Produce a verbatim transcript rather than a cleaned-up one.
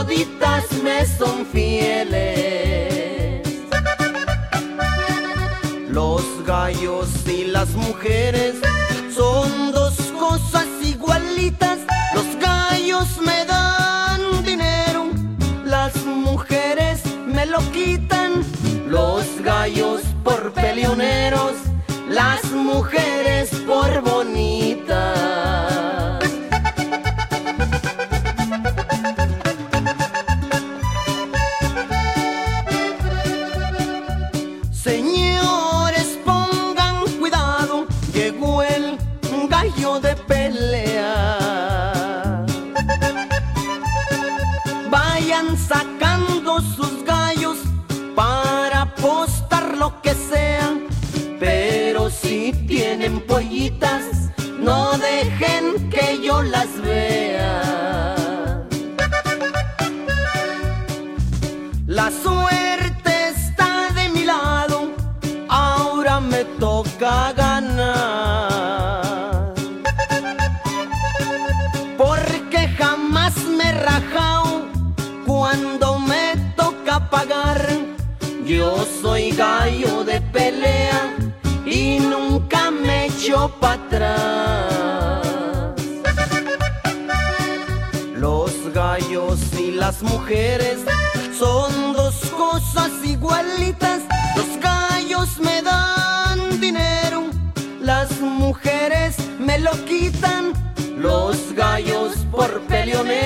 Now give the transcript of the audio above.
toditas me son fieles. Los gallos y las mujeres son dos cosas igualitas. Los gallos me dan dinero, las mujeres me lo quitan. Los gallos por peleoneros, las mujeres por bonitas. Señores, pongan cuidado, llegó el gallo de pelea. Vayan sacando sus gallos para apostar lo que sea, pero si tienen pollitas, no dejen que yo las vea. La suerte está de mi lado, ahora me toca ganar, porque jamás me he rajao cuando me toca pagar. Yo soy gallo de pelea y nunca me echo para atrás. Los gallos y las mujeres son dos cosas igualitas. Los gallos me dan dinero, las mujeres me lo quitan. Los gallos por peleoneros,